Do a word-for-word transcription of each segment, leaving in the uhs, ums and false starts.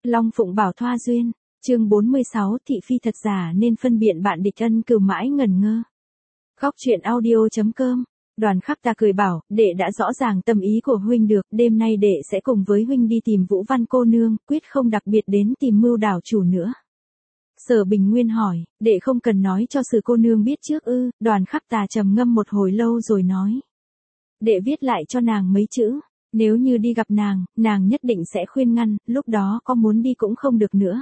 Long Phụng Bảo Thoa Duyên, chương bốn mươi sáu thị phi thật giả nên phân biện bạn địch ân cừu mãi ngẩn ngơ. Góc truyện audio.com, Đoàn Khắc Ta cười bảo, đệ đã rõ ràng tâm ý của huynh được, đêm nay đệ sẽ cùng với huynh đi tìm Vũ Văn cô nương, quyết không đặc biệt đến tìm Mưu đảo chủ nữa. Sở Bình Nguyên hỏi, đệ không cần nói cho Sử cô nương biết trước ư? Đoàn Khắc Ta trầm ngâm một hồi lâu rồi nói. Đệ viết lại cho nàng mấy chữ, nếu như đi gặp nàng, nàng nhất định sẽ khuyên ngăn, lúc đó có muốn đi cũng không được nữa.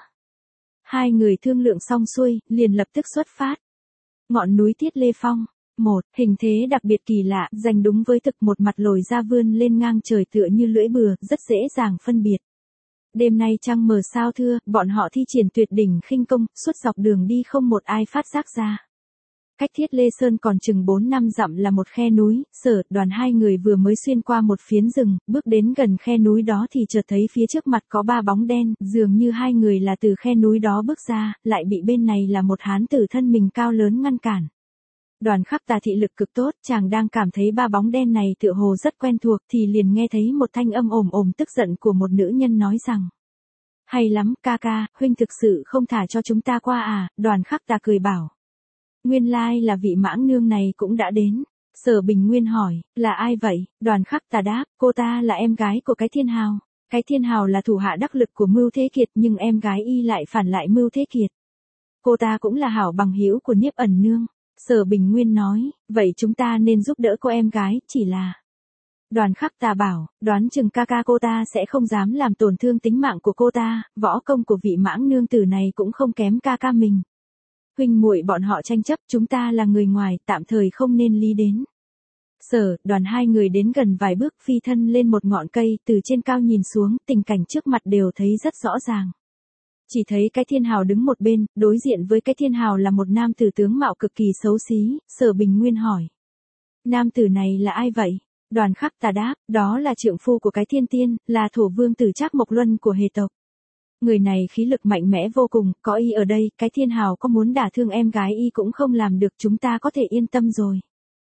Hai người thương lượng xong xuôi, liền lập tức xuất phát. Ngọn núi Tiết Lê Phong. Một, hình thế đặc biệt kỳ lạ, dành đúng với thực, một mặt lồi ra vươn lên ngang trời tựa như lưỡi bừa, rất dễ dàng phân biệt. Đêm nay trăng mờ sao thưa, bọn họ thi triển tuyệt đỉnh khinh công, suốt dọc đường đi không một ai phát giác ra. Cách Thiết Lê Sơn còn chừng bốn năm dặm là một khe núi, Sở, Đoàn hai người vừa mới xuyên qua một phiến rừng, bước đến gần khe núi đó thì chợt thấy phía trước mặt có ba bóng đen, dường như hai người là từ khe núi đó bước ra, lại bị bên này là một hán tử thân mình cao lớn ngăn cản. Đoàn Khắc Ta thị lực cực tốt, chàng đang cảm thấy ba bóng đen này tựa hồ rất quen thuộc thì liền nghe thấy một thanh âm ồm ồm tức giận của một nữ nhân nói rằng. Hay lắm, ca ca, huynh thực sự không thả cho chúng ta qua à? Đoàn Khắc Ta cười bảo. Nguyên lai là vị mãng nương này cũng đã đến. Sở Bình Nguyên hỏi, là ai vậy? Đoàn Khắc Ta đáp, cô ta là em gái của cái Thiên Hào. Cái Thiên Hào là thủ hạ đắc lực của Mưu Thế Kiệt nhưng em gái y lại phản lại Mưu Thế Kiệt. Cô ta cũng là hảo bằng hữu của Niếp Ẩn nương. Sở Bình Nguyên nói, vậy chúng ta nên giúp đỡ cô em gái, chỉ là... Đoàn Khắc Ta bảo, đoán chừng ca ca cô ta sẽ không dám làm tổn thương tính mạng của cô ta, võ công của vị mãng nương tử này cũng không kém ca ca mình. Huynh muội bọn họ tranh chấp, chúng ta là người ngoài, tạm thời không nên lý đến. Sở, Đoàn hai người đến gần vài bước, phi thân lên một ngọn cây, từ trên cao nhìn xuống, tình cảnh trước mặt đều thấy rất rõ ràng. Chỉ thấy cái Thiên Hào đứng một bên, đối diện với cái Thiên Hào là một nam tử tướng mạo cực kỳ xấu xí, Sở Bình Nguyên hỏi. Nam tử này là ai vậy? Đoàn Khắc Ta đáp, đó là trượng phu của cái Thiên Tiên, là thổ vương tử Trác Mộc Luân của Hề tộc. Người này khí lực mạnh mẽ vô cùng, có y ở đây, cái Thiên Hào có muốn đả thương em gái y cũng không làm được, chúng ta có thể yên tâm rồi.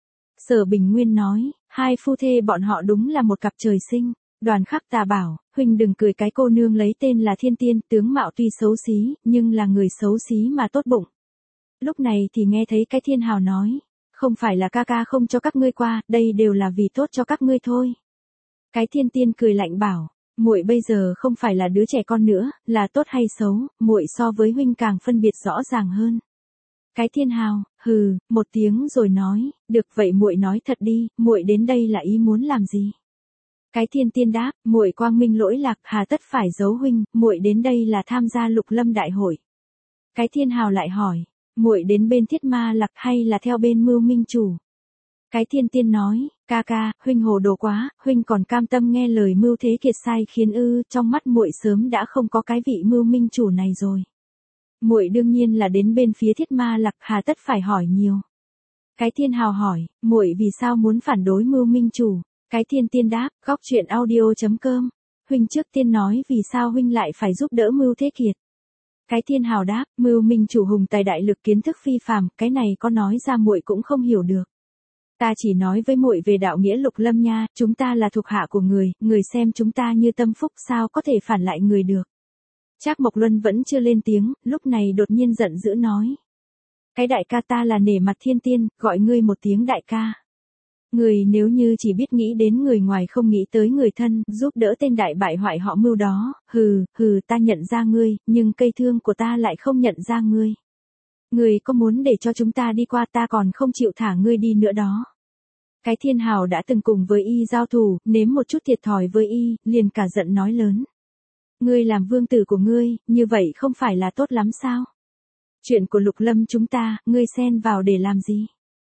Sở Bình Nguyên nói, hai phu thê bọn họ đúng là một cặp trời sinh. Đoàn Khắc Ta bảo, huynh đừng cười, cái cô nương lấy tên là Thiên Tiên, tướng mạo tuy xấu xí, nhưng là người xấu xí mà tốt bụng. Lúc này thì nghe thấy cái Thiên Hào nói, không phải là ca ca không cho các ngươi qua, đây đều là vì tốt cho các ngươi thôi. Cái Thiên Tiên cười lạnh bảo, muội bây giờ không phải là đứa trẻ con nữa, là tốt hay xấu, muội so với huynh càng phân biệt rõ ràng hơn. Cái Thiên Hào, hừ, một tiếng rồi nói, được vậy muội nói thật đi, muội đến đây là ý muốn làm gì? Cái Thiên Tiên đáp, muội quang minh lỗi lạc, hà tất phải giấu huynh, muội đến đây là tham gia Lục Lâm đại hội. Cái Thiên Hào lại hỏi, muội đến bên Thiết Ma Lạc hay là theo bên Mưu Minh chủ? Cái Thiên Tiên nói, ca ca, huynh hồ đồ quá, huynh còn cam tâm nghe lời Mưu Thế Kiệt sai khiến ư? Trong mắt muội sớm đã không có cái vị Mưu Minh chủ này rồi. Muội đương nhiên là đến bên phía Thiết Ma Lạc, hà tất phải hỏi nhiều. Cái Thiên Hào hỏi, muội vì sao muốn phản đối Mưu Minh chủ? Cái Thiên Tiên đáp, góc truyện audio.com, huynh trước tiên nói vì sao huynh lại phải giúp đỡ Mưu Thế Kiệt. Cái Thiên Hào đáp, Mưu Minh chủ hùng tài đại lực, kiến thức phi phàm, cái này có nói ra muội cũng không hiểu được. Ta chỉ nói với muội về đạo nghĩa Lục Lâm nha, chúng ta là thuộc hạ của người, người xem chúng ta như tâm phúc, sao có thể phản lại người được. Trác Mộc Luân vẫn chưa lên tiếng, lúc này đột nhiên giận dữ nói. Cái đại ca, ta là nể mặt Thiên Tiên, gọi ngươi một tiếng đại ca. Người nếu như chỉ biết nghĩ đến người ngoài không nghĩ tới người thân, giúp đỡ tên đại bại hoại họ Mưu đó, hừ, hừ, ta nhận ra ngươi, nhưng cây thương của ta lại không nhận ra ngươi. Ngươi có muốn để cho chúng ta đi qua, ta còn không chịu thả ngươi đi nữa đó. Cái Thiên Hào đã từng cùng với y giao thủ, nếm một chút thiệt thòi với y, liền cả giận nói lớn. Ngươi làm vương tử của ngươi, như vậy không phải là tốt lắm sao? Chuyện của Lục Lâm chúng ta, ngươi xen vào để làm gì?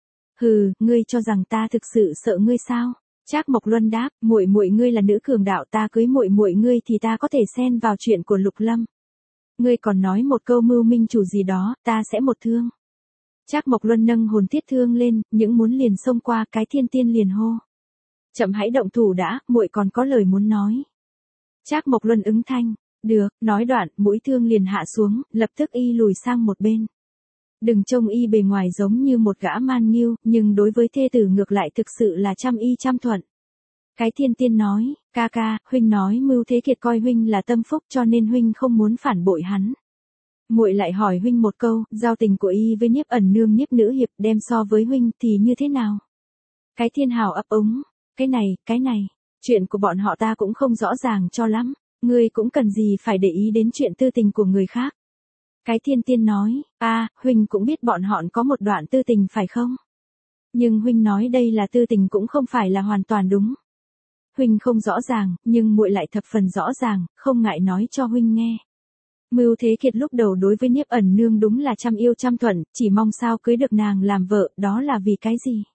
Hừ, ngươi cho rằng ta thực sự sợ ngươi sao? Trác Mộc Luân đáp, muội muội ngươi là nữ cường đạo, ta cưới muội muội ngươi thì ta có thể xen vào chuyện của Lục Lâm. Ngươi còn nói một câu Mưu Minh chủ gì đó, ta sẽ một thương. Trác Mộc Luân nâng hồn thiết thương lên, những muốn liền xông qua, cái Thiên Tiên liền hô. Chậm hãy động thủ đã, muội còn có lời muốn nói. Trác Mộc Luân ứng thanh, được, nói đoạn, mũi thương liền hạ xuống, lập tức y lùi sang một bên. Đừng trông y bề ngoài giống như một gã man nghiêu, nhưng đối với thê tử ngược lại thực sự là trăm y trăm thuận. Cái thiên tiên nói, ca ca, huynh nói Mưu Thế Kiệt coi huynh là tâm phúc cho nên huynh không muốn phản bội hắn. Muội lại hỏi huynh một câu, giao tình của y với Niếp Ẩn Nương Niếp Nữ Hiệp đem so với huynh thì như thế nào? Cái thiên hào ấp úng, cái này, cái này, chuyện của bọn họ ta cũng không rõ ràng cho lắm, ngươi cũng cần gì phải để ý đến chuyện tư tình của người khác. Cái thiên tiên nói, a, huynh cũng biết bọn họ có một đoạn tư tình phải không? Nhưng huynh nói đây là tư tình cũng không phải là hoàn toàn đúng. Huynh không rõ ràng, nhưng muội lại thập phần rõ ràng, không ngại nói cho huynh nghe. Mưu Thế Kiệt lúc đầu đối với Niếp Ẩn Nương đúng là trăm yêu trăm thuận, chỉ mong sao cưới được nàng làm vợ, đó là vì cái gì?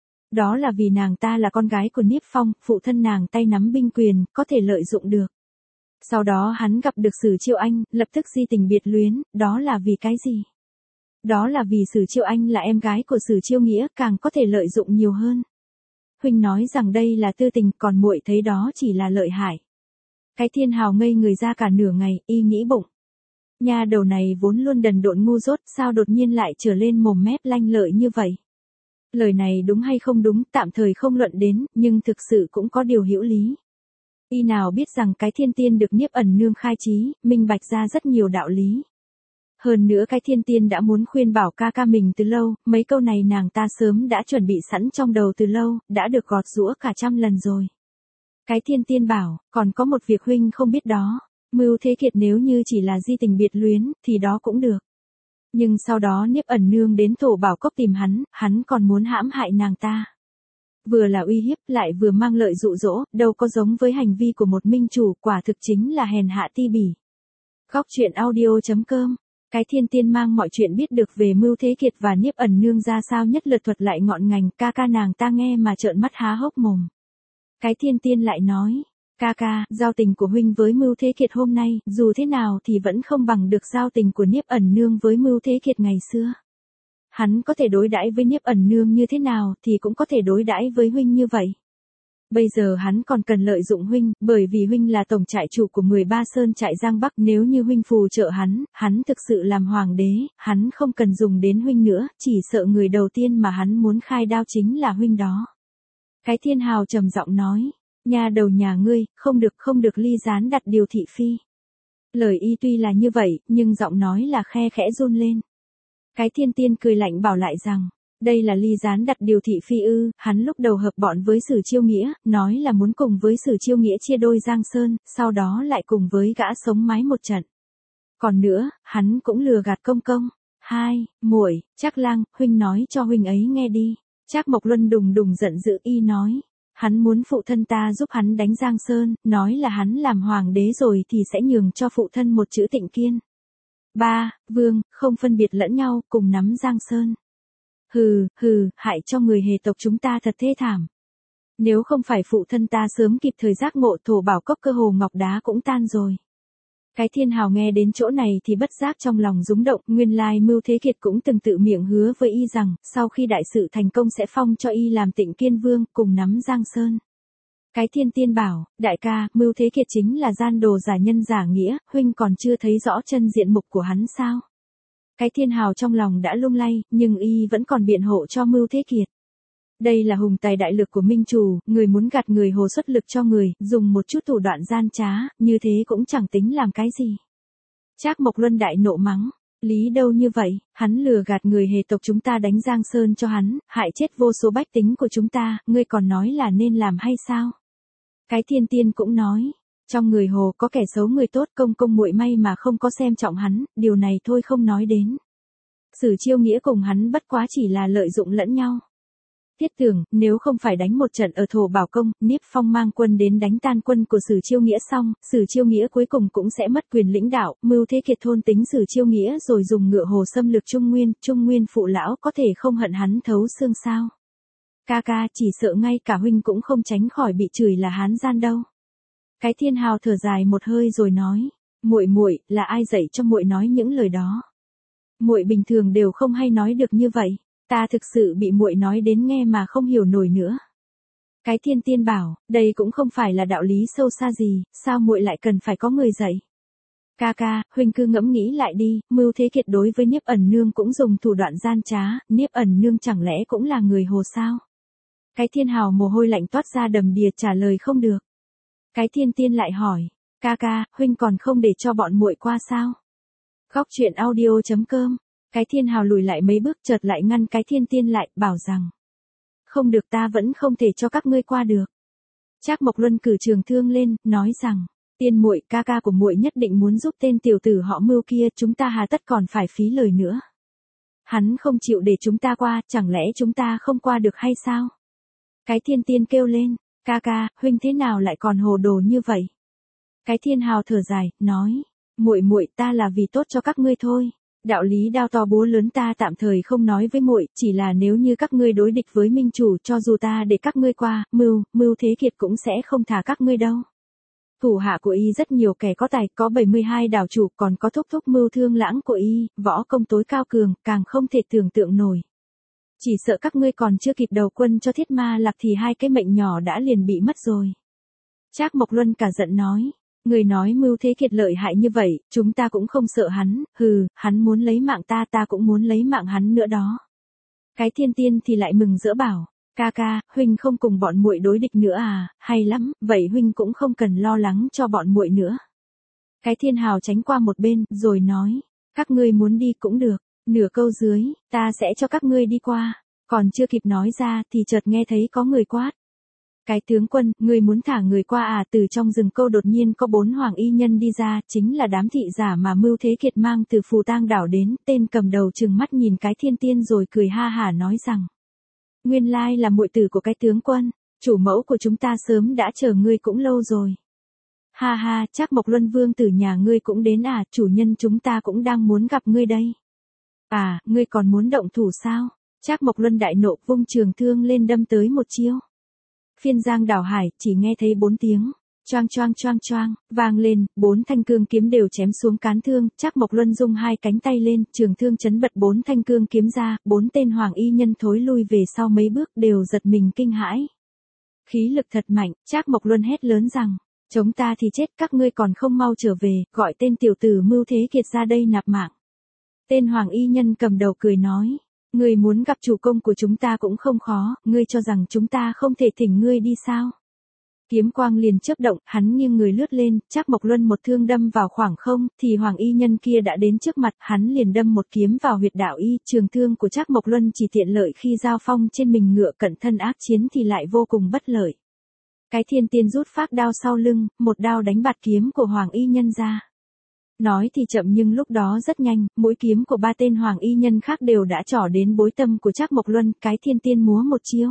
Đó là vì nàng ta là con gái của Niếp Phong, phụ thân nàng tay nắm binh quyền, có thể lợi dụng được. Sau đó hắn gặp được Sử Chiêu Anh, lập tức di tình biệt luyến, đó là vì cái gì? Đó là vì Sử Chiêu Anh là em gái của Sử Chiêu Nghĩa, càng có thể lợi dụng nhiều hơn. Huynh nói rằng đây là tư tình, còn muội thấy đó chỉ là lợi hại. Cái thiên hào ngây người ra cả nửa ngày, y nghĩ bụng. Nha đầu này vốn luôn đần độn ngu dốt, sao đột nhiên lại trở lên mồm mép lanh lợi như vậy? Lời này đúng hay không đúng, tạm thời không luận đến, nhưng thực sự cũng có điều hữu lý. Y nào biết rằng cái thiên tiên được Niếp Ẩn Nương khai trí, minh bạch ra rất nhiều đạo lý. Hơn nữa cái thiên tiên đã muốn khuyên bảo ca ca mình từ lâu, mấy câu này nàng ta sớm đã chuẩn bị sẵn trong đầu từ lâu, đã được gọt giũa cả trăm lần rồi. Cái thiên tiên bảo, còn có một việc huynh không biết đó, Mưu Thế Kiệt nếu như chỉ là di tình biệt luyến, thì đó cũng được. Nhưng sau đó Niếp Ẩn Nương đến Thổ Bảo Cốc tìm hắn, hắn còn muốn hãm hại nàng ta. Vừa là uy hiếp lại vừa mang lợi dụ dỗ, đâu có giống với hành vi của một minh chủ, quả thực chính là hèn hạ ti bỉ. Góc truyện audio chấm com. Cái thiên tiên mang mọi chuyện biết được về Mưu Thế Kiệt và Niếp Ẩn Nương ra sao nhất lượt thuật lại ngọn ngành, ca ca nàng ta nghe mà trợn mắt há hốc mồm. Cái thiên tiên lại nói, ca ca, giao tình của huynh với Mưu Thế Kiệt hôm nay, dù thế nào thì vẫn không bằng được giao tình của Niếp Ẩn Nương với Mưu Thế Kiệt ngày xưa. Hắn có thể đối đãi với Niếp Ẩn Nương như thế nào thì cũng có thể đối đãi với huynh như vậy. Bây giờ hắn còn cần lợi dụng huynh, bởi vì huynh là tổng trại chủ của mười ba sơn trại Giang Bắc, nếu như huynh phù trợ hắn, hắn thực sự làm hoàng đế, hắn không cần dùng đến huynh nữa, chỉ sợ người đầu tiên mà hắn muốn khai đao chính là huynh đó. Cái thiên hào trầm giọng nói, nhà đầu nhà ngươi, không được không được ly gián đặt điều thị phi. Lời y tuy là như vậy, nhưng giọng nói là khe khẽ run lên. Cái thiên tiên cười lạnh bảo lại rằng, đây là ly gián đặt điều thị phi ư, hắn lúc đầu hợp bọn với Sử Chiêu Nghĩa, nói là muốn cùng với Sử Chiêu Nghĩa chia đôi Giang Sơn, sau đó lại cùng với gã sống mái một trận. Còn nữa, hắn cũng lừa gạt công công. Hai, muội, Trác Lang, huynh nói cho huynh ấy nghe đi. Trác Mộc Luân đùng đùng giận dữ y nói, hắn muốn phụ thân ta giúp hắn đánh Giang Sơn, nói là hắn làm hoàng đế rồi thì sẽ nhường cho phụ thân một chữ Tịnh Kiên. Ba, vương, không phân biệt lẫn nhau, cùng nắm Giang Sơn. Hừ, hừ, hại cho người hề tộc chúng ta thật thê thảm. Nếu không phải phụ thân ta sớm kịp thời giác ngộ, Thổ Bảo Cốc cơ hồ ngọc đá cũng tan rồi. Cái thiên hào nghe đến chỗ này thì bất giác trong lòng rúng động, nguyên lai Mưu Thế Kiệt cũng từng tự miệng hứa với y rằng, sau khi đại sự thành công sẽ phong cho y làm Tịnh Kiên Vương, cùng nắm Giang Sơn. Cái thiên tiên bảo, đại ca, Mưu Thế Kiệt chính là gian đồ giả nhân giả nghĩa, huynh còn chưa thấy rõ chân diện mục của hắn sao? Cái thiên hào trong lòng đã lung lay, nhưng y vẫn còn biện hộ cho Mưu Thế Kiệt. Đây là hùng tài đại lực của minh chủ, người muốn gạt người hồ xuất lực cho người, dùng một chút thủ đoạn gian trá, như thế cũng chẳng tính làm cái gì. Trác Mộc Luân đại nộ mắng, lý đâu như vậy, hắn lừa gạt người hề tộc chúng ta đánh Giang Sơn cho hắn, hại chết vô số bách tính của chúng ta, ngươi còn nói là nên làm hay sao? Cái thiên tiên cũng nói, trong người hồ có kẻ xấu người tốt, công công muội may mà không có xem trọng hắn, điều này thôi không nói đến. Sử Chiêu Nghĩa cùng hắn bất quá chỉ là lợi dụng lẫn nhau. Thiết tưởng, nếu không phải đánh một trận ở Thổ Bảo Công, Niếp Phong mang quân đến đánh tan quân của Sử Chiêu Nghĩa xong, Sử Chiêu Nghĩa cuối cùng cũng sẽ mất quyền lãnh đạo, Mưu Thế Kiệt thôn tính Sử Chiêu Nghĩa rồi dùng ngựa hồ xâm lược Trung Nguyên, Trung Nguyên phụ lão có thể không hận hắn thấu xương sao. Ca ca, chỉ sợ ngay cả huynh cũng không tránh khỏi bị chửi là hán gian đâu. Cái thiên hào thở dài một hơi rồi nói, muội muội, là ai dạy cho muội nói những lời đó? Muội bình thường đều không hay nói được như vậy, ta thực sự bị muội nói đến nghe mà không hiểu nổi nữa. Cái thiên tiên bảo, đây cũng không phải là đạo lý sâu xa gì, sao muội lại cần phải có người dạy? Ca ca, huynh cứ ngẫm nghĩ lại đi, Mưu Thế Kiệt đối với Niếp Ẩn Nương cũng dùng thủ đoạn gian trá, Niếp Ẩn Nương chẳng lẽ cũng là người hồ sao? Cái thiên hào mồ hôi lạnh toát ra đầm đìa trả lời không được. Cái thiên tiên lại hỏi, ca ca, huynh còn không để cho bọn muội qua sao? Góc truyện audio.com. Cái thiên hào lùi lại mấy bước chợt lại ngăn cái thiên tiên lại, bảo rằng, không được, ta vẫn không thể cho các ngươi qua được. Trác Mộc Luân cử trường thương lên, nói rằng, tiên muội, ca ca của muội nhất định muốn giúp tên tiểu tử họ Mưu kia, chúng ta hà tất còn phải phí lời nữa. Hắn không chịu để chúng ta qua, chẳng lẽ chúng ta không qua được hay sao? Cái thiên tiên kêu lên, ca ca, huynh thế nào lại còn hồ đồ như vậy? Cái thiên hào thở dài, nói, muội muội, ta là vì tốt cho các ngươi thôi. Đạo lý đao to búa lớn ta tạm thời không nói với muội, chỉ là nếu như các ngươi đối địch với minh chủ, cho dù ta để các ngươi qua, Mưu, Mưu Thế Kiệt cũng sẽ không thả các ngươi đâu. Thủ hạ của y rất nhiều kẻ có tài, có bảy mươi hai đảo chủ, còn có thúc thúc Mưu Thương Lãng của y, võ công tối cao cường, càng không thể tưởng tượng nổi. Chỉ sợ các ngươi còn chưa kịp đầu quân cho Thiết Ma Lạc thì hai cái mệnh nhỏ đã liền bị mất rồi. Trác Mộc Luân cả giận nói, người nói Mưu Thế Kiệt lợi hại như vậy, chúng ta cũng không sợ hắn, hừ, hắn muốn lấy mạng ta, ta cũng muốn lấy mạng hắn nữa đó. Cái thiên tiên thì lại mừng rỡ bảo, ca ca, huynh không cùng bọn muội đối địch nữa à, hay lắm, vậy huynh cũng không cần lo lắng cho bọn muội nữa. Cái thiên hào tránh qua một bên, rồi nói, các ngươi muốn đi cũng được, nửa câu dưới, ta sẽ cho các ngươi đi qua, còn chưa kịp nói ra thì chợt nghe thấy có người quát. Cái tướng quân, ngươi muốn thả người qua à? Từ trong rừng câu đột nhiên có bốn hoàng y nhân đi ra, chính là đám thị giả mà Mưu Thế Kiệt mang từ Phù Tang đảo đến, tên cầm đầu trừng mắt nhìn cái thiên tiên rồi cười ha hả nói rằng, nguyên lai là muội tử của cái tướng quân, chủ mẫu của chúng ta sớm đã chờ ngươi cũng lâu rồi. Ha ha, Trác Mộc Luân vương tử nhà ngươi cũng đến à, chủ nhân chúng ta cũng đang muốn gặp ngươi đây. À, ngươi còn muốn động thủ sao? Trác Mộc Luân đại nộ vung trường thương lên đâm tới một chiêu. Phiên giang đảo hải, chỉ nghe thấy bốn tiếng, choang choang choang choang, vang lên, bốn thanh cương kiếm đều chém xuống cán thương, Trác Mộc Luân dung hai cánh tay lên, trường thương chấn bật bốn thanh cương kiếm ra, bốn tên hoàng y nhân thối lui về sau mấy bước đều giật mình kinh hãi. Khí lực thật mạnh, Trác Mộc Luân hét lớn rằng, chống ta thì chết, các ngươi còn không mau trở về, gọi tên tiểu tử Mưu Thế Kiệt ra đây nạp mạng. Tên hoàng y nhân cầm đầu cười nói, ngươi muốn gặp chủ công của chúng ta cũng không khó, ngươi cho rằng chúng ta không thể thỉnh ngươi đi sao? Kiếm quang liền chớp động, hắn nghiêng người lướt lên, Trác Mộc Luân một thương đâm vào khoảng không, thì hoàng y nhân kia đã đến trước mặt, hắn liền đâm một kiếm vào huyệt đạo y, trường thương của Trác Mộc Luân chỉ tiện lợi khi giao phong trên mình ngựa, cận thân ác chiến thì lại vô cùng bất lợi. Cái thiên tiên rút phác đao sau lưng, một đao đánh bạt kiếm của hoàng y nhân ra. Nói thì chậm nhưng lúc đó rất nhanh, mũi kiếm của ba tên hoàng y nhân khác đều đã trỏ đến bối tâm của Trác Mộc Luân, cái thiên tiên múa một chiêu.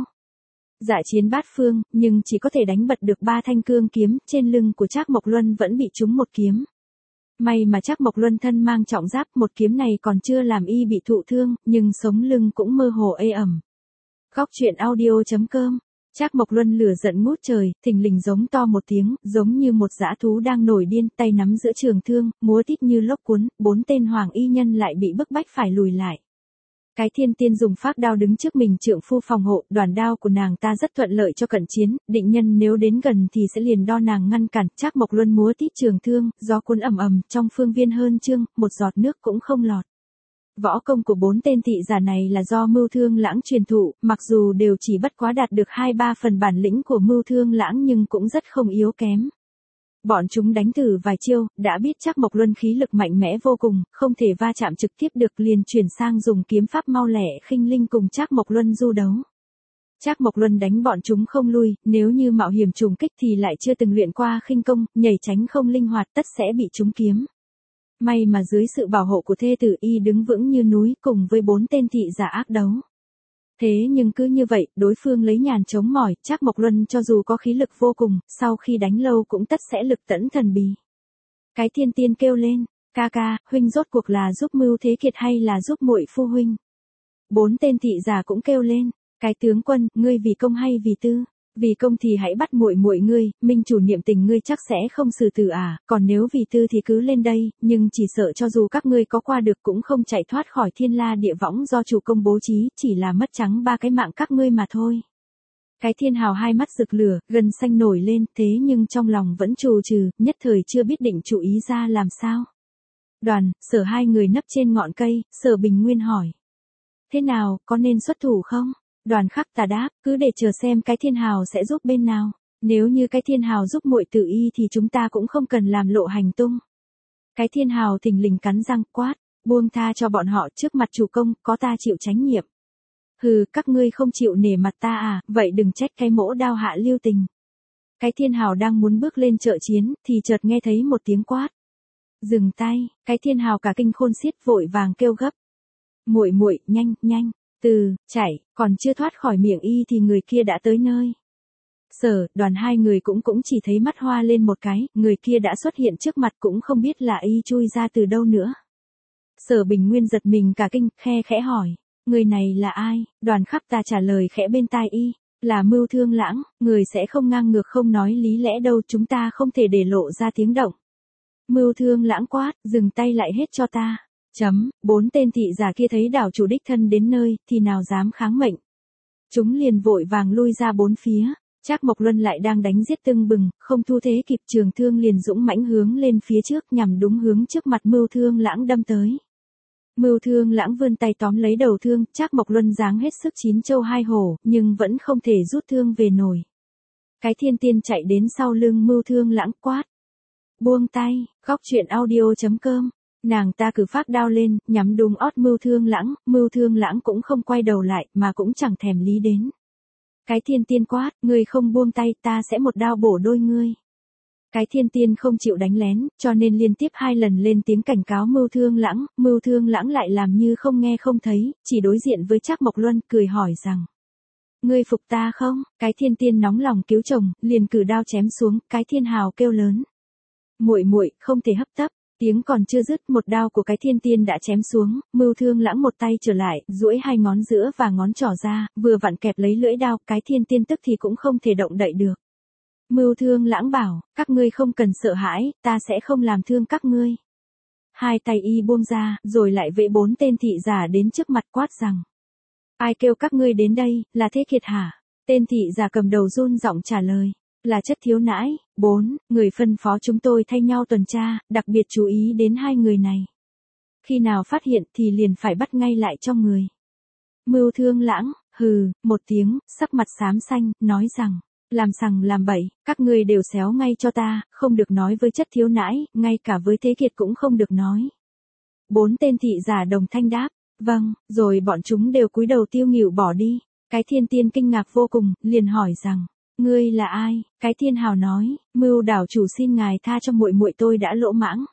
Dạ chiến bát phương, nhưng chỉ có thể đánh bật được ba thanh cương kiếm, trên lưng của Trác Mộc Luân vẫn bị trúng một kiếm. May mà Trác Mộc Luân thân mang trọng giáp, một kiếm này còn chưa làm y bị thụ thương, nhưng sống lưng cũng mơ hồ ê ẩm. Góc truyện audio.com. Trác Mộc Luân lửa giận ngút trời, thình lình giống to một tiếng, giống như một dã thú đang nổi điên, tay nắm giữa trường thương, múa tít như lốc cuốn, bốn tên hoàng y nhân lại bị bức bách phải lùi lại. Cái thiên tiên dùng phác đao đứng trước mình trượng phu phòng hộ, đoàn đao của nàng ta rất thuận lợi cho cận chiến, định nhân nếu đến gần thì sẽ liền đo nàng ngăn cản. Trác Mộc Luân múa tít trường thương, gió cuốn ầm ầm, trong phương viên hơn chương, một giọt nước cũng không lọt. Võ công của bốn tên thị giả này là do Mưu Thương Lãng truyền thụ, mặc dù đều chỉ bất quá đạt được hai ba phần bản lĩnh của Mưu Thương Lãng nhưng cũng rất không yếu kém. Bọn chúng đánh thử vài chiêu, đã biết Trác Mộc Luân khí lực mạnh mẽ vô cùng, không thể va chạm trực tiếp được, liền chuyển sang dùng kiếm pháp mau lẹ khinh linh cùng Trác Mộc Luân du đấu. Trác Mộc Luân đánh bọn chúng không lui, nếu như mạo hiểm trùng kích thì lại chưa từng luyện qua khinh công, nhảy tránh không linh hoạt tất sẽ bị trúng kiếm. May mà dưới sự bảo hộ của thê tử y đứng vững như núi cùng với bốn tên thị giả ác đấu. Thế nhưng cứ như vậy, đối phương lấy nhàn chống mỏi, Trác Mộc Luân cho dù có khí lực vô cùng, sau khi đánh lâu cũng tất sẽ lực tẫn thần bì. Cái thiên tiên kêu lên, ca ca, huynh rốt cuộc là giúp Mưu Thế Kiệt hay là giúp muội phu huynh? Bốn tên thị giả cũng kêu lên, cái tướng quân, ngươi vì công hay vì tư? Vì công thì hãy bắt muội muội ngươi, minh chủ niệm tình ngươi chắc sẽ không xử tử à, còn nếu vì tư thì cứ lên đây, nhưng chỉ sợ cho dù các ngươi có qua được cũng không chạy thoát khỏi thiên la địa võng do chủ công bố trí, chỉ là mất trắng ba cái mạng các ngươi mà thôi. Cái thiên hào hai mắt rực lửa, gân xanh nổi lên, thế nhưng trong lòng vẫn trù trừ, nhất thời chưa biết định chủ ý ra làm sao. Đoàn, Sở hai người nấp trên ngọn cây, Sở Bình Nguyên hỏi. Thế nào, có nên xuất thủ không? Đoàn Khắc Tà đáp, cứ để chờ xem cái thiên hào sẽ giúp bên nào. Nếu như cái thiên hào giúp muội tử y thì chúng ta cũng không cần làm lộ hành tung. Cái thiên hào thình lình cắn răng quát, buông tha cho bọn họ, trước mặt chủ công, có ta chịu trách nhiệm. Hừ, các ngươi không chịu nể mặt ta à, vậy đừng trách cái mỗ đao hạ lưu tình. Cái thiên hào đang muốn bước lên trợ chiến, thì chợt nghe thấy một tiếng quát. Dừng tay, cái thiên hào cả kinh khôn xiết vội vàng kêu gấp. Muội muội, nhanh, nhanh, từ, chạy, còn chưa thoát khỏi miệng y thì người kia đã tới nơi. Sở, Đoàn hai người cũng cũng chỉ thấy mắt hoa lên một cái, người kia đã xuất hiện trước mặt cũng không biết là y chui ra từ đâu nữa. Sở Bình Nguyên giật mình cả kinh, khe khẽ hỏi, người này là ai? Đoàn Khắc Tà trả lời khẽ bên tai y, là Mưu Thương Lãng, người sẽ không ngang ngược không nói lý lẽ đâu, chúng ta không thể để lộ ra tiếng động. Mưu Thương Lãng quát, dừng tay lại hết cho ta. Chấm, bốn tên thị giả kia thấy đảo chủ đích thân đến nơi, thì nào dám kháng mệnh. Chúng liền vội vàng lui ra bốn phía. Trác Mộc Luân lại đang đánh giết tưng bừng, không thu thế kịp, trường thương liền dũng mãnh hướng lên phía trước nhằm đúng hướng trước mặt Mưu Thương Lãng đâm tới. Mưu Thương Lãng vươn tay tóm lấy đầu thương, Trác Mộc Luân giáng hết sức chín châu hai hổ, nhưng vẫn không thể rút thương về nổi. Cái thiên tiên chạy đến sau lưng Mưu Thương Lãng quát. Buông tay, góc truyện audio chấm com. Nàng ta cử phát đao lên, nhắm đúng ót Mưu Thương Lãng, Mưu Thương Lãng cũng không quay đầu lại, mà cũng chẳng thèm lý đến. Cái thiên tiên quát, ngươi không buông tay, ta sẽ một đao bổ đôi ngươi. Cái thiên tiên không chịu đánh lén, cho nên liên tiếp hai lần lên tiếng cảnh cáo Mưu Thương Lãng, Mưu Thương Lãng lại làm như không nghe không thấy, chỉ đối diện với Trác Mộc Luân, cười hỏi rằng. Ngươi phục ta không? Cái thiên tiên nóng lòng cứu chồng, liền cử đao chém xuống, cái thiên hào kêu lớn. Muội muội, không thể hấp tấp. Tiếng còn chưa dứt, một đao của cái thiên tiên đã chém xuống, Mưu Thương Lãng một tay trở lại, duỗi hai ngón giữa và ngón trỏ ra, vừa vặn kẹp lấy lưỡi đao, cái thiên tiên tức thì cũng không thể động đậy được. Mưu Thương Lãng bảo, các ngươi không cần sợ hãi, ta sẽ không làm thương các ngươi. Hai tay y buông ra, rồi lại vẫy bốn tên thị giả đến trước mặt quát rằng. Ai kêu các ngươi đến đây, là Thế Kiệt hả? Tên thị giả cầm đầu run giọng trả lời. Là Chất Thiếu Nãi, bốn, người phân phó chúng tôi thay nhau tuần tra, đặc biệt chú ý đến hai người này. Khi nào phát hiện thì liền phải bắt ngay lại trong người. Mưu Thương Lãng, hừ, một tiếng, sắc mặt xám xanh, nói rằng, làm sằng làm bậy, các ngươi đều xéo ngay cho ta, không được nói với Chất Thiếu Nãi, ngay cả với Thế Kiệt cũng không được nói. Bốn tên thị giả đồng thanh đáp, vâng, rồi bọn chúng đều cúi đầu tiêu nghỉu bỏ đi. Cái thiên tiên kinh ngạc vô cùng, liền hỏi rằng. Ngươi là ai? Cái thiên hào nói, Mưu đảo chủ xin ngài tha cho muội muội tôi đã lỗ mãng.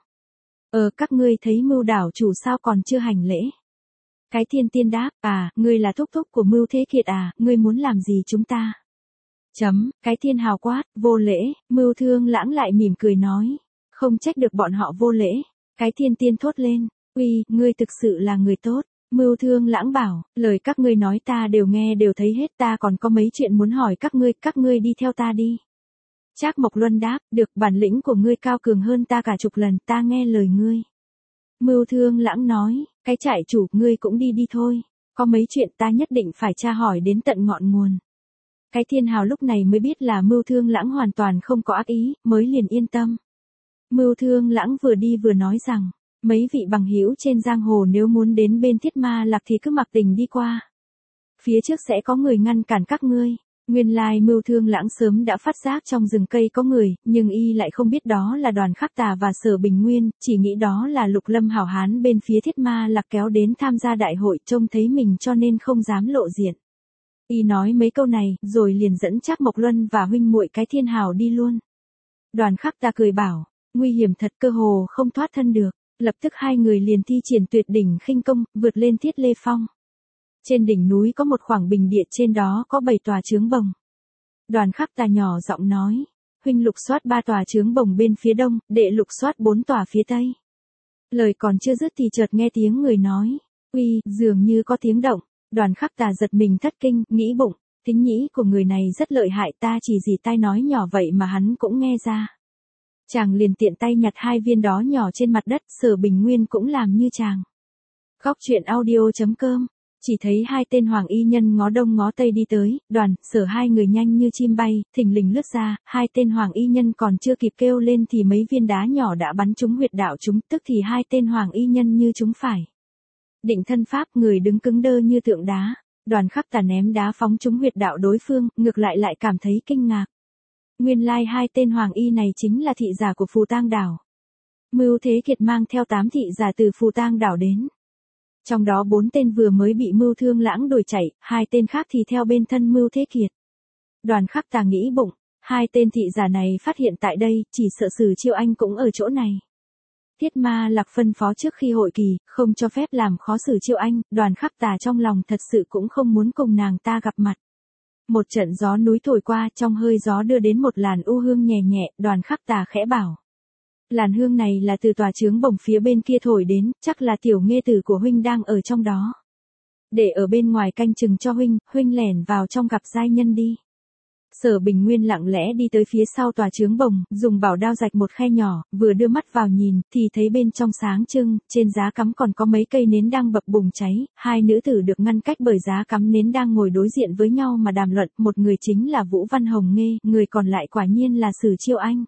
Ờ, các ngươi thấy Mưu đảo chủ sao còn chưa hành lễ? Cái thiên tiên đáp, à, ngươi là thúc thúc của Mưu Thế Kiệt à, ngươi muốn làm gì chúng ta? Chấm, cái thiên hào quát, vô lễ, Mưu Thương Lãng lại mỉm cười nói, không trách được bọn họ vô lễ. Cái thiên tiên thốt lên, uy, ngươi thực sự là người tốt. Mưu Thương Lãng bảo, lời các ngươi nói ta đều nghe đều thấy hết, ta còn có mấy chuyện muốn hỏi các ngươi, các ngươi đi theo ta đi. Trác Mộc Luân đáp, được, bản lĩnh của ngươi cao cường hơn ta cả chục lần, ta nghe lời ngươi. Mưu Thương Lãng nói, cái trại chủ, ngươi cũng đi đi thôi, có mấy chuyện ta nhất định phải tra hỏi đến tận ngọn nguồn. Cái thiên hào lúc này mới biết là Mưu Thương Lãng hoàn toàn không có ác ý, mới liền yên tâm. Mưu Thương Lãng vừa đi vừa nói rằng, mấy vị bằng hữu trên giang hồ nếu muốn đến bên Thiết Ma Lạc thì cứ mặc tình đi qua. Phía trước sẽ có người ngăn cản các ngươi. Nguyên lai Mưu Thương Lãng sớm đã phát giác trong rừng cây có người, nhưng y lại không biết đó là Đoàn Khắc Tà và Sở Bình Nguyên, chỉ nghĩ đó là Lục Lâm hảo hán bên phía Thiết Ma Lạc kéo đến tham gia đại hội, trông thấy mình cho nên không dám lộ diện. Y nói mấy câu này, rồi liền dẫn Trác Mộc Luân và huynh muội cái thiên hào đi luôn. Đoàn Khắc Tà cười bảo, nguy hiểm thật, cơ hồ không thoát thân được. Lập tức hai người liền thi triển tuyệt đỉnh khinh công, vượt lên Thiết Lê Phong. Trên đỉnh núi có một khoảng bình địa, trên đó có bảy tòa chướng bồng. Đoàn Khắc Tà nhỏ giọng nói, huynh lục soát ba tòa chướng bồng bên phía đông, đệ lục soát bốn tòa phía tây. Lời còn chưa dứt thì chợt nghe tiếng người nói, uy, dường như có tiếng động. Đoàn Khắc Tà giật mình thất kinh, nghĩ bụng, tính nhĩ của người này rất lợi hại, ta chỉ dì tai nói nhỏ vậy mà hắn cũng nghe ra. Chàng liền tiện tay nhặt hai viên đó nhỏ trên mặt đất, Sở Bình Nguyên cũng làm như chàng. Góc truyện audio chấm com, chỉ thấy hai tên hoàng y nhân ngó đông ngó tây đi tới, Đoàn, Sở hai người nhanh như chim bay, thình lình lướt ra, hai tên hoàng y nhân còn chưa kịp kêu lên thì mấy viên đá nhỏ đã bắn trúng huyệt đạo chúng, tức thì hai tên hoàng y nhân như chúng phải. Định thân pháp, người đứng cứng đơ như tượng đá. Đoàn Khắc Tà ném đá phóng trúng huyệt đạo đối phương, ngược lại lại cảm thấy kinh ngạc. Nguyên lai hai tên hoàng y này chính là thị giả của Phù Tang đảo. Mưu Thế Kiệt mang theo tám thị giả từ Phù Tang đảo đến. Trong đó bốn tên vừa mới bị Mưu Thương Lãng đuổi chạy, hai tên khác thì theo bên thân Mưu Thế Kiệt. Đoàn Khắc Tà nghĩ bụng, hai tên thị giả này phát hiện tại đây, chỉ sợ Sử Chiêu Anh cũng ở chỗ này. Thiết Ma Lạc phân phó trước khi hội kỳ, không cho phép làm khó Sử Chiêu Anh, Đoàn Khắc Tà trong lòng thật sự cũng không muốn cùng nàng ta gặp mặt. Một trận gió núi thổi qua, trong hơi gió đưa đến một làn u hương nhẹ nhẹ, Đoàn Khắc Tà khẽ bảo. Làn hương này là từ tòa trướng bồng phía bên kia thổi đến, chắc là tiểu nghê tử của huynh đang ở trong đó. Để ở bên ngoài canh chừng cho huynh, huynh lẻn vào trong gặp giai nhân đi. Sở Bình Nguyên lặng lẽ đi tới phía sau tòa trướng bồng, dùng bảo đao rạch một khe nhỏ, vừa đưa mắt vào nhìn, thì thấy bên trong sáng trưng, trên giá cắm còn có mấy cây nến đang bập bùng cháy, hai nữ tử được ngăn cách bởi giá cắm nến đang ngồi đối diện với nhau mà đàm luận, một người chính là Vũ Văn Hồng Nghê, người còn lại quả nhiên là Sử Chiêu Anh.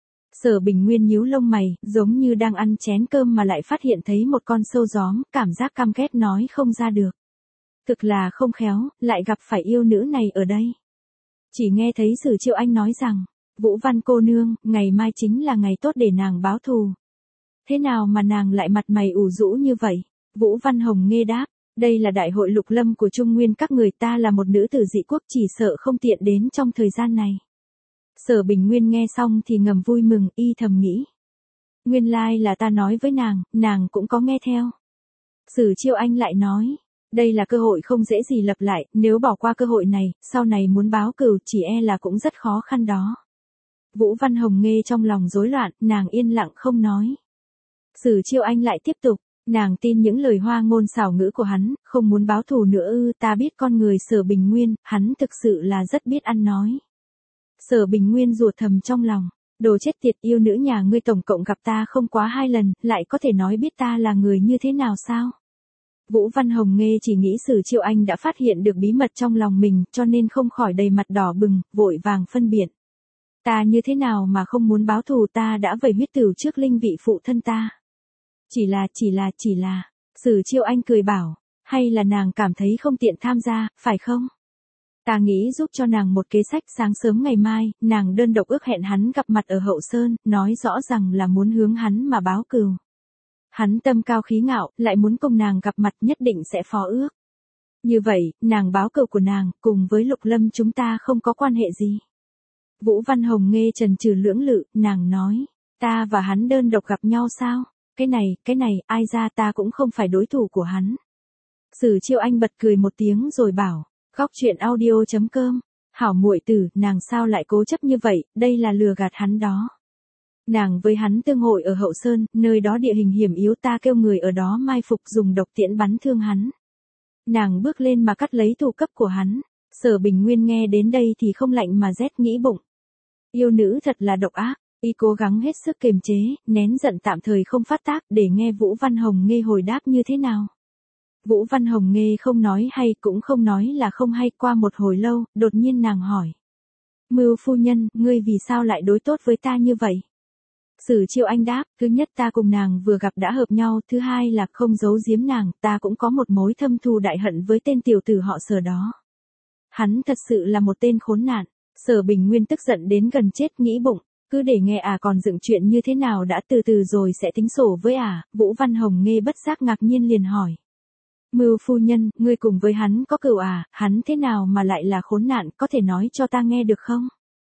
Sở Bình Nguyên nhíu lông mày, giống như đang ăn chén cơm mà lại phát hiện thấy một con sâu gióm, cảm giác căm ghét nói không ra được. Thực là không khéo, lại gặp phải yêu nữ này ở đây. Chỉ nghe thấy Sử Chiêu Anh nói rằng, Vũ Văn cô nương, ngày mai chính là ngày tốt để nàng báo thù. Thế nào mà nàng lại mặt mày ủ rũ như vậy? Vũ Văn Hồng Nghê đáp, đây là đại hội lục lâm của Trung Nguyên các người, ta là một nữ tử dị quốc, chỉ sợ không tiện đến trong thời gian này. Sở Bình Nguyên nghe xong thì ngầm vui mừng, y thầm nghĩ. Nguyên lai là ta nói với nàng, nàng cũng có nghe theo. Sử Chiêu Anh lại nói, đây là cơ hội không dễ gì lập lại, nếu bỏ qua cơ hội này, sau này muốn báo cừu chỉ e là cũng rất khó khăn đó. Vũ Văn Hồng Nghê trong lòng rối loạn, nàng yên lặng không nói. Sử Chiêu Anh lại tiếp tục, nàng tin những lời hoa ngôn xảo ngữ của hắn, không muốn báo thù nữa ư, ta biết con người Sở Bình Nguyên, hắn thực sự là rất biết ăn nói. Sở Bình Nguyên rủa thầm trong lòng, đồ chết tiệt, yêu nữ nhà ngươi tổng cộng gặp ta không quá hai lần, lại có thể nói biết ta là người như thế nào sao? Vũ Văn Hồng Nghê chỉ nghĩ Sử Chiêu Anh đã phát hiện được bí mật trong lòng mình, cho nên không khỏi đầy mặt đỏ bừng, vội vàng phân biện. Ta như thế nào mà không muốn báo thù, ta đã vẩy huyết tửu trước linh vị phụ thân ta. Chỉ là, chỉ là, chỉ là, Sử Chiêu Anh cười bảo, hay là nàng cảm thấy không tiện tham gia, phải không? Ta nghĩ giúp cho nàng một kế sách, sáng sớm ngày mai, nàng đơn độc ước hẹn hắn gặp mặt ở Hậu Sơn, nói rõ rằng là muốn hướng hắn mà báo cừu. Hắn tâm cao khí ngạo, lại muốn cùng nàng gặp mặt, nhất định sẽ phó ước. Như vậy, nàng báo cừu của nàng, cùng với Lục Lâm chúng ta không có quan hệ gì. Vũ Văn Hồng Nghê trần trừ lưỡng lự, nàng nói, ta và hắn đơn độc gặp nhau sao? Cái này, cái này, ai ra ta cũng không phải đối thủ của hắn. Sử Chiêu Anh bật cười một tiếng rồi bảo, góc truyện audio chấm com, hảo muội tử, nàng sao lại cố chấp như vậy, đây là lừa gạt hắn đó. Nàng với hắn tương hội ở Hậu Sơn, nơi đó địa hình hiểm yếu, ta kêu người ở đó mai phục dùng độc tiễn bắn thương hắn. Nàng bước lên mà cắt lấy thủ cấp của hắn. Sở Bình Nguyên nghe đến đây thì không lạnh mà rét nghĩ bụng. Yêu nữ thật là độc ác, y cố gắng hết sức kiềm chế, nén giận tạm thời không phát tác để nghe Vũ Văn Hồng Nghê hồi đáp như thế nào. Vũ Văn Hồng Nghê không nói hay cũng không nói là không hay, qua một hồi lâu, đột nhiên nàng hỏi. Mưu phu nhân, ngươi vì sao lại đối tốt với ta như vậy? Sử Chiêu Anh đáp, thứ nhất ta cùng nàng vừa gặp đã hợp nhau, thứ hai là không giấu giếm nàng, ta cũng có một mối thâm thù đại hận với tên tiểu tử họ Sở đó. Hắn thật sự là một tên khốn nạn. Sở Bình Nguyên tức giận đến gần chết nghĩ bụng, cứ để nghe à còn dựng chuyện như thế nào đã, từ từ rồi sẽ tính sổ với à. Vũ Văn Hồng Nghê bất giác ngạc nhiên liền hỏi. Mưu phu nhân, ngươi cùng với hắn có cừu à, hắn thế nào mà lại là khốn nạn, có thể nói cho ta nghe được không?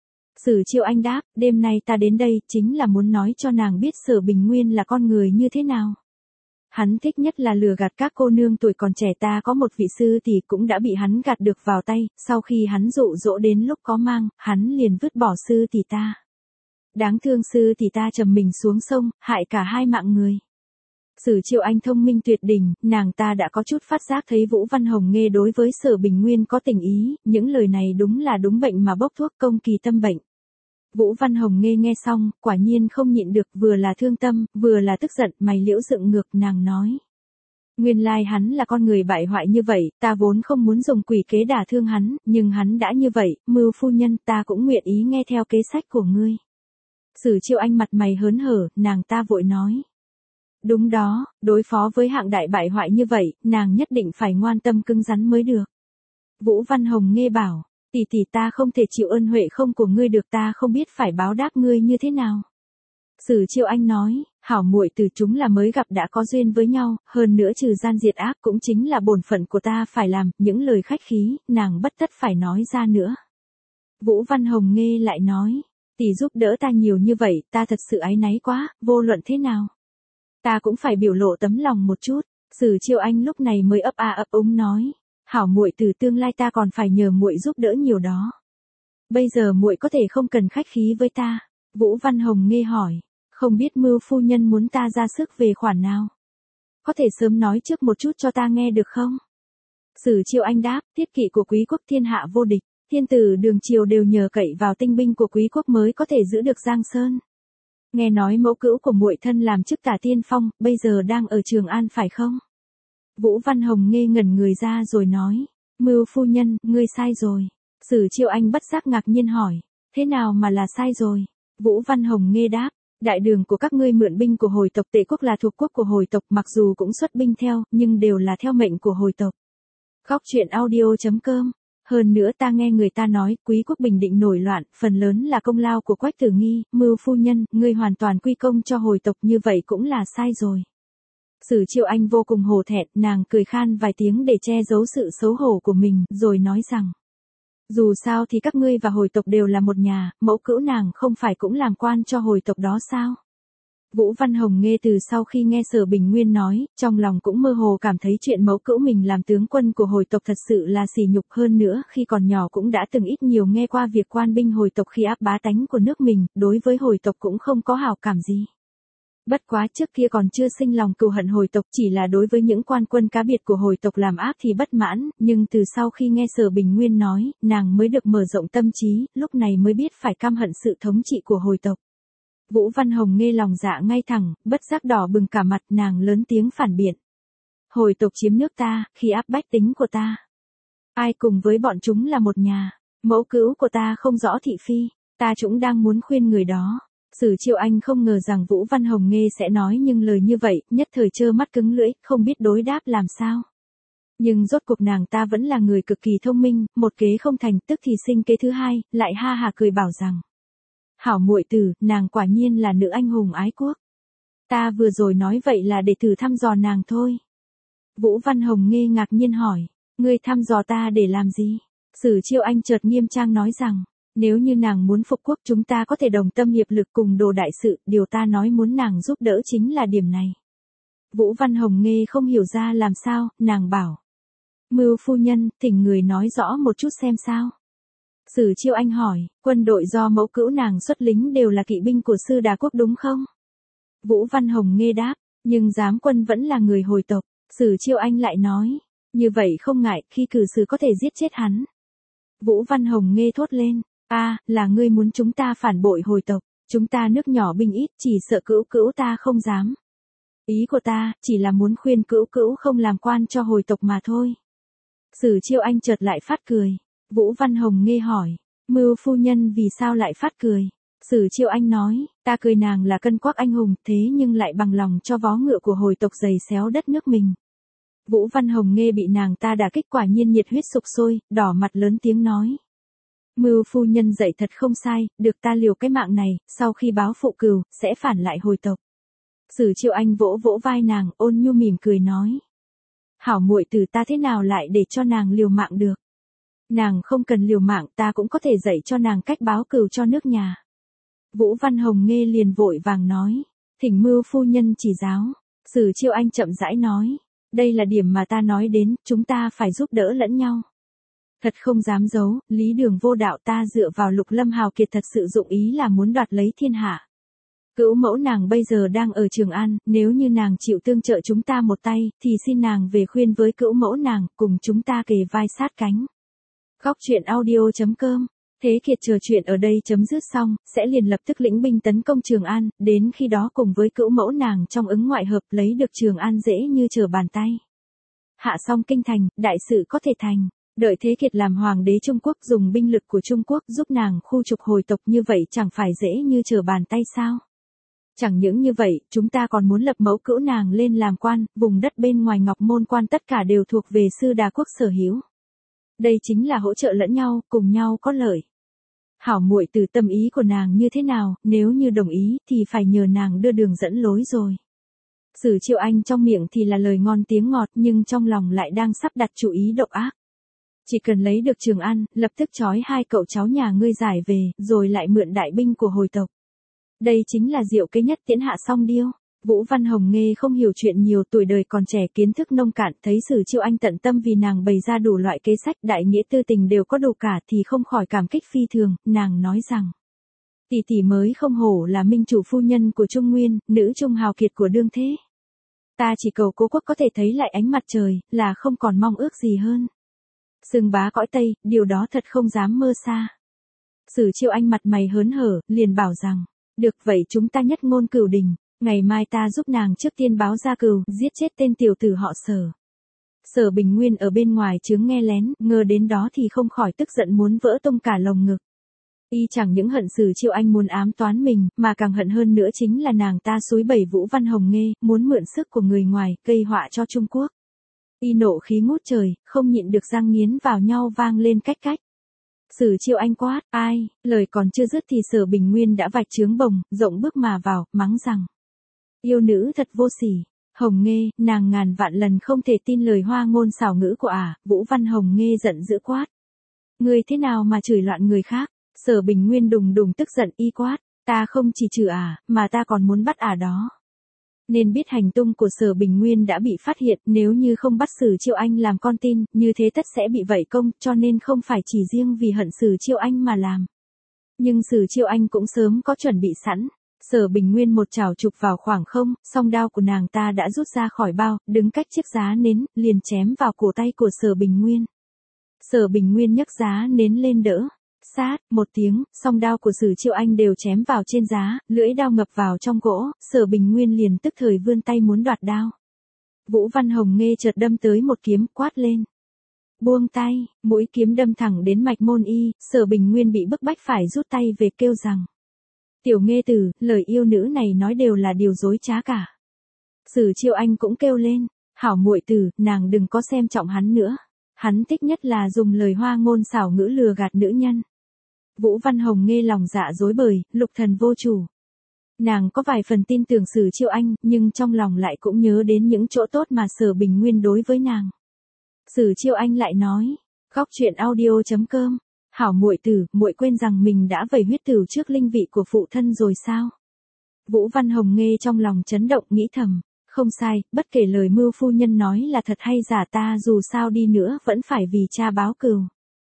Sử Chiêu Anh đáp, đêm nay ta đến đây chính là muốn nói cho nàng biết Sở Bình Nguyên là con người như thế nào. Hắn thích nhất là lừa gạt các cô nương tuổi còn trẻ, ta có một vị sư tỷ cũng đã bị hắn gạt được vào tay, sau khi hắn dụ dỗ đến lúc có mang, hắn liền vứt bỏ sư tỷ ta. Đáng thương sư tỷ ta trầm mình xuống sông, hại cả hai mạng người. Sử Chiêu Anh thông minh tuyệt đỉnh, nàng ta đã có chút phát giác thấy Vũ Văn Hồng Nghê đối với Sở Bình Nguyên có tình ý, những lời này đúng là đúng bệnh mà bốc thuốc công kỳ tâm bệnh. Vũ Văn Hồng Nghê nghe xong, quả nhiên không nhịn được, vừa là thương tâm, vừa là tức giận, mày liễu dựng ngược, nàng nói. Nguyên lai hắn là con người bại hoại như vậy, ta vốn không muốn dùng quỷ kế đả thương hắn, nhưng hắn đã như vậy, Mưu phu nhân, ta cũng nguyện ý nghe theo kế sách của ngươi. Sử Chiêu Anh mặt mày hớn hở, nàng ta vội nói. Đúng đó, đối phó với hạng đại bại hoại như vậy, nàng nhất định phải ngoan tâm cứng rắn mới được. Vũ Văn Hồng nghe bảo, tỷ tỷ ta không thể chịu ơn huệ không của ngươi được, ta không biết phải báo đáp ngươi như thế nào. Sử Chiêu Anh nói, hảo muội từ chúng là mới gặp đã có duyên với nhau, hơn nữa trừ gian diệt ác cũng chính là bổn phận của ta phải làm, những lời khách khí, nàng bất tất phải nói ra nữa. Vũ Văn Hồng nghe lại nói, tỷ giúp đỡ ta nhiều như vậy, ta thật sự áy náy quá, vô luận thế nào. Ta cũng phải biểu lộ tấm lòng một chút. Sử Chiêu Anh lúc này mới ấp a ấp úng nói, hảo muội từ tương lai ta còn phải nhờ muội giúp đỡ nhiều đó. Bây giờ muội có thể không cần khách khí với ta. Vũ Văn Hồng nghe hỏi, không biết Mưu phu nhân muốn ta ra sức về khoản nào. Có thể sớm nói trước một chút cho ta nghe được không? Sử Chiêu Anh đáp, tiết kỵ của quý quốc thiên hạ vô địch, thiên tử Đường Triều đều nhờ cậy vào tinh binh của quý quốc mới có thể giữ được Giang Sơn. Nghe nói mẫu cữu của muội thân làm chức tả tiên phong, bây giờ đang ở Trường An phải không? Vũ Văn Hồng nghe ngẩn người ra rồi nói, Mưu phu nhân, ngươi sai rồi. Sử Chiêu Anh bất giác ngạc nhiên hỏi, thế nào mà là sai rồi? Vũ Văn Hồng nghe đáp, đại đường của các ngươi mượn binh của hồi tộc Tề quốc là thuộc quốc của hồi tộc, mặc dù cũng xuất binh theo, nhưng đều là theo mệnh của hồi tộc. Góc truyện audio chấm com. Hơn nữa ta nghe người ta nói, quý quốc bình định nổi loạn, phần lớn là công lao của Quách Tử Nghi, Mưu phu nhân, ngươi hoàn toàn quy công cho hồi tộc, như vậy cũng là sai rồi. Sử Chiêu Anh vô cùng hổ thẹn, nàng cười khan vài tiếng để che giấu sự xấu hổ của mình, rồi nói rằng, dù sao thì các ngươi và hồi tộc đều là một nhà, mẫu cữu nàng không phải cũng làm quan cho hồi tộc đó sao? Vũ Văn Hồng nghe từ sau khi nghe Sở Bình Nguyên nói, trong lòng cũng mơ hồ cảm thấy chuyện mẫu cữu mình làm tướng quân của hồi tộc thật sự là sỉ nhục, hơn nữa khi còn nhỏ cũng đã từng ít nhiều nghe qua việc quan binh hồi tộc khi áp bá tánh của nước mình, đối với hồi tộc cũng không có hảo cảm gì. Bất quá trước kia còn chưa sinh lòng cừu hận hồi tộc, chỉ là đối với những quan quân cá biệt của hồi tộc làm áp thì bất mãn, nhưng từ sau khi nghe Sở Bình Nguyên nói, nàng mới được mở rộng tâm trí, lúc này mới biết phải căm hận sự thống trị của hồi tộc. Vũ Văn Hồng nghe lòng dạ ngay thẳng, bất giác đỏ bừng cả mặt, nàng lớn tiếng phản biện. Hồi tộc chiếm nước ta, khi áp bách tính của ta. Ai cùng với bọn chúng là một nhà, mẫu cữu của ta không rõ thị phi, ta cũng đang muốn khuyên người đó. Sử Chiêu Anh không ngờ rằng Vũ Văn Hồng nghe sẽ nói nhưng lời như vậy, nhất thời trơ mắt cứng lưỡi, không biết đối đáp làm sao. Nhưng rốt cuộc nàng ta vẫn là người cực kỳ thông minh, một kế không thành, tức thì sinh kế thứ hai, lại ha hà cười bảo rằng. Hảo muội tử, nàng quả nhiên là nữ anh hùng ái quốc. Ta vừa rồi nói vậy là để thử thăm dò nàng thôi. Vũ Văn Hồng nghe ngạc nhiên hỏi, ngươi thăm dò ta để làm gì? Sử Chiêu Anh chợt nghiêm trang nói rằng, nếu như nàng muốn phục quốc chúng ta có thể đồng tâm hiệp lực cùng đồ đại sự, điều ta nói muốn nàng giúp đỡ chính là điểm này. Vũ Văn Hồng nghe không hiểu ra làm sao, nàng bảo. Mưu phu nhân, thỉnh người nói rõ một chút xem sao. Sử Chiêu Anh hỏi, quân đội do mẫu cữu nàng xuất lính đều là kỵ binh của Sư Đà Quốc đúng không? Vũ Văn Hồng nghe đáp, nhưng giám quân vẫn là người hồi tộc. Sử Chiêu Anh lại nói, như vậy không ngại, khi cử sử có thể giết chết hắn. Vũ Văn Hồng nghe thốt lên, a, à, là ngươi muốn chúng ta phản bội hồi tộc, chúng ta nước nhỏ binh ít, chỉ sợ cữu cữu ta không dám. Ý của ta, chỉ là muốn khuyên cữu cữu không làm quan cho hồi tộc mà thôi. Sử Chiêu Anh chợt lại phát cười. Vũ Văn Hồng nghe hỏi, Mưu phu nhân vì sao lại phát cười? Sử Chiêu Anh nói, ta cười nàng là cân quắc anh hùng, thế nhưng lại bằng lòng cho vó ngựa của hồi tộc giày xéo đất nước mình. Vũ Văn Hồng nghe bị nàng ta đả kích quả nhiên nhiệt huyết sục sôi, đỏ mặt lớn tiếng nói. Mưu phu nhân dạy thật không sai, được ta liều cái mạng này, sau khi báo phụ cừu, sẽ phản lại hồi tộc. Sử Chiêu Anh vỗ vỗ vai nàng, ôn nhu mỉm cười nói. Hảo muội từ ta thế nào lại để cho nàng liều mạng được? Nàng không cần liều mạng, ta cũng có thể dạy cho nàng cách báo cừu cho nước nhà. Vũ Văn Hồng nghe liền vội vàng nói, thỉnh Mưu phu nhân chỉ giáo. Sử Chiêu Anh chậm rãi nói, đây là điểm mà ta nói đến, chúng ta phải giúp đỡ lẫn nhau. Thật không dám giấu, lý đường vô đạo ta dựa vào Lục Lâm hào kiệt thật sự dụng ý là muốn đoạt lấy thiên hạ. Cữu mẫu nàng bây giờ đang ở Trường An, nếu như nàng chịu tương trợ chúng ta một tay, thì xin nàng về khuyên với cữu mẫu nàng, cùng chúng ta kề vai sát cánh. Góc truyện audio chấm com. Thế Kiệt chờ chuyện ở đây chấm dứt xong, sẽ liền lập tức lĩnh binh tấn công Trường An, đến khi đó cùng với cữu mẫu nàng trong ứng ngoại hợp lấy được Trường An dễ như trở bàn tay. Hạ xong kinh thành, đại sự có thể thành. Đợi Thế Kiệt làm hoàng đế Trung Quốc dùng binh lực của Trung Quốc giúp nàng khu trục hồi tộc, như vậy chẳng phải dễ như trở bàn tay sao? Chẳng những như vậy, chúng ta còn muốn lập mẫu cữu nàng lên làm quan, vùng đất bên ngoài Ngọc Môn Quan tất cả đều thuộc về Sư Đà Quốc sở hữu. Đây chính là hỗ trợ lẫn nhau, cùng nhau có lợi. Hảo muội từ tâm ý của nàng như thế nào, nếu như đồng ý thì phải nhờ nàng đưa đường dẫn lối rồi. Sử Chiêu Anh trong miệng thì là lời ngon tiếng ngọt nhưng trong lòng lại đang sắp đặt chủ ý độc ác. Chỉ cần lấy được Trường An, lập tức trói hai cậu cháu nhà ngươi giải về, rồi lại mượn đại binh của hồi tộc. Đây chính là diệu kế nhất tiễn hạ song điêu. Vũ Văn Hồng Nghê không hiểu chuyện nhiều, tuổi đời còn trẻ, kiến thức nông cạn, thấy Sử Chiêu Anh tận tâm vì nàng bày ra đủ loại kế sách đại nghĩa tư tình đều có đủ cả thì không khỏi cảm kích phi thường, nàng nói rằng. Tỷ tỷ mới không hổ là minh chủ phu nhân của Trung Nguyên, nữ trung hào kiệt của đương thế. Ta chỉ cầu cố quốc có thể thấy lại ánh mặt trời, là không còn mong ước gì hơn. Xưng bá cõi Tây, điều đó thật không dám mơ xa. Sử Chiêu Anh mặt mày hớn hở, liền bảo rằng, được vậy chúng ta nhất ngôn cửu đình, ngày mai ta giúp nàng trước tiên báo ra cừu, giết chết tên tiểu tử họ Sở. Sở Bình Nguyên ở bên ngoài chướng nghe lén, ngờ đến đó thì không khỏi tức giận muốn vỡ tung cả lồng ngực. Y chẳng những hận Sử Chiêu Anh muốn ám toán mình, mà càng hận hơn nữa chính là nàng ta xúi bẩy Vũ Văn Hồng Nghê, muốn mượn sức của người ngoài, gây họa cho Trung Quốc. Y nộ khí ngút trời, không nhịn được răng nghiến vào nhau vang lên cách cách. Sử Chiêu Anh quát, ai, lời còn chưa dứt thì Sở Bình Nguyên đã vạch trướng bồng, rộng bước mà vào, mắng rằng. Yêu nữ thật vô sỉ. Hồng Nghê, nàng ngàn vạn lần không thể tin lời hoa ngôn xảo ngữ của ả, à. Vũ Văn Hồng Nghê giận dữ quát. Ngươi thế nào mà chửi loạn người khác? Sở Bình Nguyên đùng đùng tức giận y quát, ta không chỉ chửi ả, à, mà ta còn muốn bắt ả à đó. Nên biết hành tung của Sở Bình Nguyên đã bị phát hiện, nếu như không bắt Sử Chiêu Anh làm con tin, như thế tất sẽ bị vây công, cho nên không phải chỉ riêng vì hận Sử Chiêu Anh mà làm. Nhưng Sử Chiêu Anh cũng sớm có chuẩn bị sẵn. Sở Bình Nguyên một chảo chụp vào khoảng không, song đao của nàng ta đã rút ra khỏi bao, đứng cách chiếc giá nến, liền chém vào cổ tay của Sở Bình Nguyên. Sở Bình Nguyên nhấc giá nến lên đỡ. Sát, một tiếng, song đao của Sử Chiêu Anh đều chém vào trên giá, lưỡi đao ngập vào trong gỗ, Sở Bình Nguyên liền tức thời vươn tay muốn đoạt đao. Vũ Văn Hồng Nghê chợt đâm tới một kiếm, quát lên. Buông tay, mũi kiếm đâm thẳng đến mạch môn y, Sở Bình Nguyên bị bức bách phải rút tay về kêu rằng. Tiểu Nghê tử, lời yêu nữ này nói đều là điều dối trá cả. Sử Chiêu Anh cũng kêu lên, hảo muội tử, nàng đừng có xem trọng hắn nữa. Hắn thích nhất là dùng lời hoa ngôn xảo ngữ lừa gạt nữ nhân. Vũ Văn Hồng Nghê lòng dạ dối bời, lục thần vô chủ. Nàng có vài phần tin tưởng Sử Chiêu Anh, nhưng trong lòng lại cũng nhớ đến những chỗ tốt mà Sở Bình Nguyên đối với nàng. Sử Chiêu Anh lại nói, góc truyện audio chấm com, hảo muội tử, muội quên rằng mình đã vẩy huyết tửu trước linh vị của phụ thân rồi sao? Vũ Văn Hồng Nghê trong lòng chấn động nghĩ thầm, không sai, bất kể lời mưu phu nhân nói là thật hay giả ta dù sao đi nữa vẫn phải vì cha báo cừu.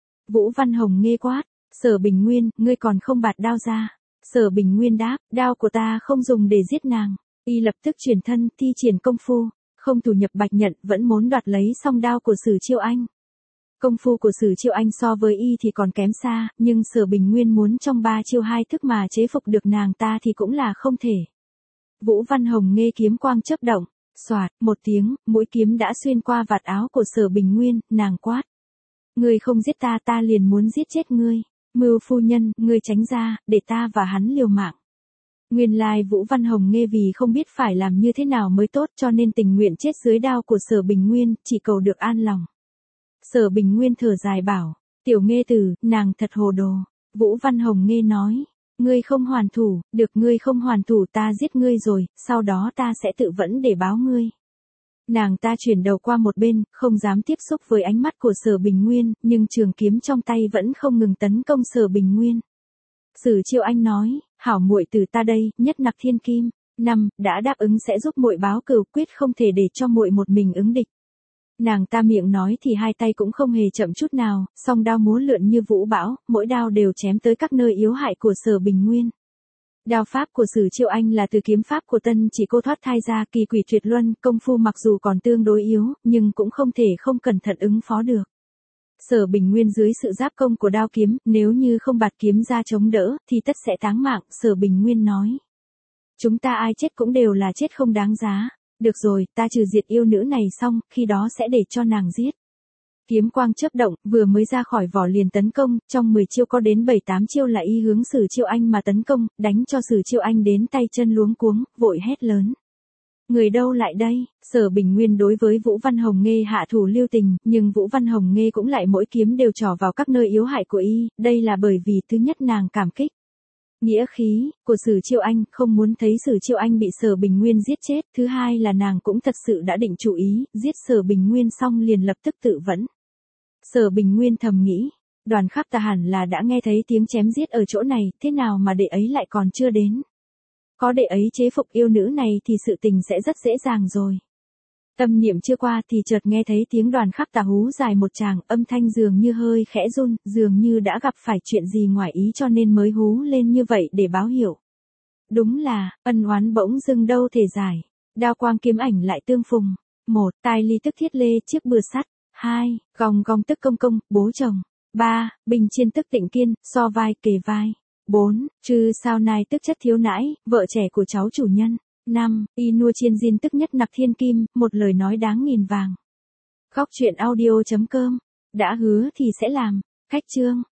Vũ Văn Hồng Nghê quát, Sở Bình Nguyên, ngươi còn không bạt đao ra. Sở Bình Nguyên đáp, đao của ta không dùng để giết nàng. Y lập tức chuyển thân, thi triển công phu, không thủ nhập bạch nhận, vẫn muốn đoạt lấy song đao của Sử Chiêu Anh. Công phu của Sử Chiêu Anh so với y thì còn kém xa, nhưng Sở Bình Nguyên muốn trong ba chiêu hai thức mà chế phục được nàng ta thì cũng là không thể. Vũ Văn Hồng Nghê kiếm quang chớp động, xoạt, một tiếng, mũi kiếm đã xuyên qua vạt áo của Sở Bình Nguyên, nàng quát. Ngươi không giết ta ta liền muốn giết chết ngươi. Mưu phu nhân, ngươi tránh ra, để ta và hắn liều mạng. Nguyên lai Vũ Văn Hồng Nghê vì không biết phải làm như thế nào mới tốt cho nên tình nguyện chết dưới đao của Sở Bình Nguyên, chỉ cầu được an lòng. Sở Bình Nguyên thở dài bảo, tiểu Nghê tử, nàng thật hồ đồ. Vũ Văn Hồng Nghê nói, ngươi không hoàn thủ, được ngươi không hoàn thủ ta giết ngươi rồi, sau đó ta sẽ tự vẫn để báo ngươi. Nàng ta chuyển đầu qua một bên, không dám tiếp xúc với ánh mắt của Sở Bình Nguyên, nhưng trường kiếm trong tay vẫn không ngừng tấn công Sở Bình Nguyên. Sử Chiêu Anh nói, hảo muội tử ta đây, nhất nặc thiên kim, năm, đã đáp ứng sẽ giúp muội báo cừu, quyết không thể để cho muội một mình ứng địch. Nàng ta miệng nói thì hai tay cũng không hề chậm chút nào, song đao múa lượn như vũ bão, mỗi đao đều chém tới các nơi yếu hại của Sở Bình Nguyên. Đao pháp của Sử Chiêu Anh là từ kiếm pháp của Tân Chỉ Cô thoát thai ra, kỳ quỷ tuyệt luân, công phu mặc dù còn tương đối yếu, nhưng cũng không thể không cẩn thận ứng phó được. Sở Bình Nguyên dưới sự giáp công của đao kiếm, nếu như không bạt kiếm ra chống đỡ, thì tất sẽ táng mạng, Sở Bình Nguyên nói. Chúng ta ai chết cũng đều là chết không đáng giá. Được rồi, ta trừ diệt yêu nữ này xong, khi đó sẽ để cho nàng giết. Kiếm quang chớp động, vừa mới ra khỏi vỏ liền tấn công, trong mười chiêu có đến bảy tám chiêu là y hướng Sử Chiêu Anh mà tấn công, đánh cho Sử Chiêu Anh đến tay chân luống cuống, vội hét lớn. Người đâu lại đây? Sở Bình Nguyên đối với Vũ Văn Hồng Nghê hạ thủ lưu tình, nhưng Vũ Văn Hồng Nghê cũng lại mỗi kiếm đều trỏ vào các nơi yếu hại của y, đây là bởi vì thứ nhất nàng cảm kích nghĩa khí của Sử Chiêu Anh, không muốn thấy Sử Chiêu Anh bị Sở Bình Nguyên giết chết, thứ hai là nàng cũng thật sự đã định chủ ý, giết Sở Bình Nguyên xong liền lập tức tự vẫn. Sở Bình Nguyên thầm nghĩ, Đoàn Khắc Tà hẳn là đã nghe thấy tiếng chém giết ở chỗ này, thế nào mà đệ ấy lại còn chưa đến. Có đệ ấy chế phục yêu nữ này thì sự tình sẽ rất dễ dàng rồi. Tâm niệm chưa qua thì chợt nghe thấy tiếng Đoàn Khắc Tà hú dài một tràng, âm thanh dường như hơi khẽ run, dường như đã gặp phải chuyện gì ngoài ý cho nên mới hú lên như vậy để báo hiệu. Đúng là, ân oán bỗng dưng đâu thể giải, đao quang kiếm ảnh lại tương phùng. Một, tai ly tức thiết lê chiếc bừa sắt. Hai, gòng gòng tức công công, bố chồng. Ba, bình chiên tức tịnh kiên, so vai kề vai. Bốn, trừ sao nai tức chất thiếu nãi, vợ trẻ của cháu chủ nhân. Năm, y nua chiên diên tức nhất nặc thiên kim, một lời nói đáng nghìn vàng. Góc truyện audio chấm com đã hứa thì sẽ làm. Khách chương.